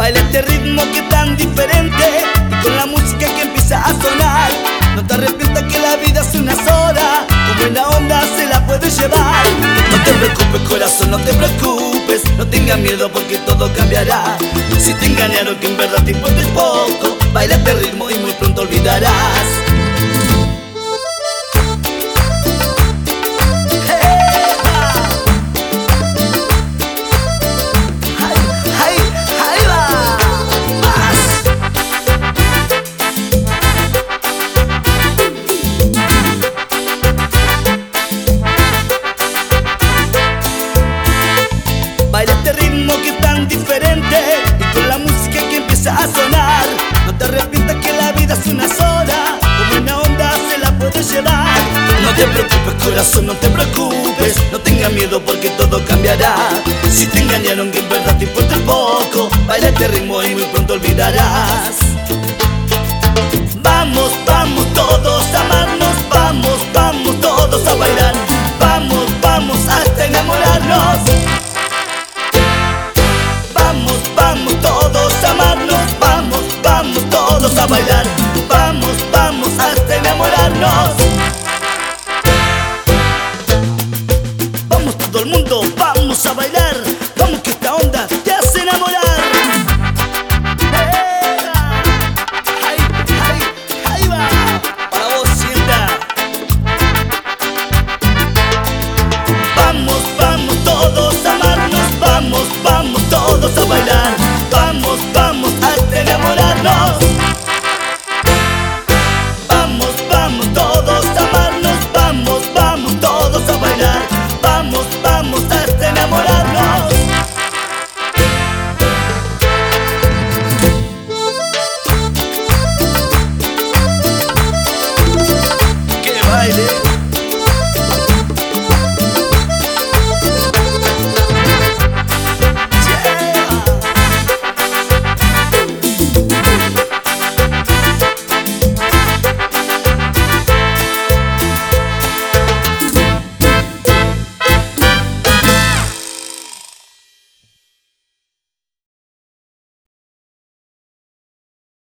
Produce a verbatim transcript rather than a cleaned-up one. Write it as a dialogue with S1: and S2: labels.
S1: Baila este ritmo que es tan diferente y con la música que empieza a sonar. No te arrepientas que la vida es una sola, con buena onda se la puedes llevar. No te preocupes corazón, no te preocupes, no tengas miedo porque todo cambiará. Si te engañaron que en verdad te importa poco, baila este ritmo y muy pronto olvidarás. Baila este ritmo que es tan diferente y con la música que empieza a sonar. No te arrepientas que la vida es una sola, con buena onda se la puedes llevar. No te preocupes corazón, no te preocupes, no tengas miedo porque todo cambiará. Si te engañaron que en verdad te importa poco, baila este ritmo y muy pronto olvidarás.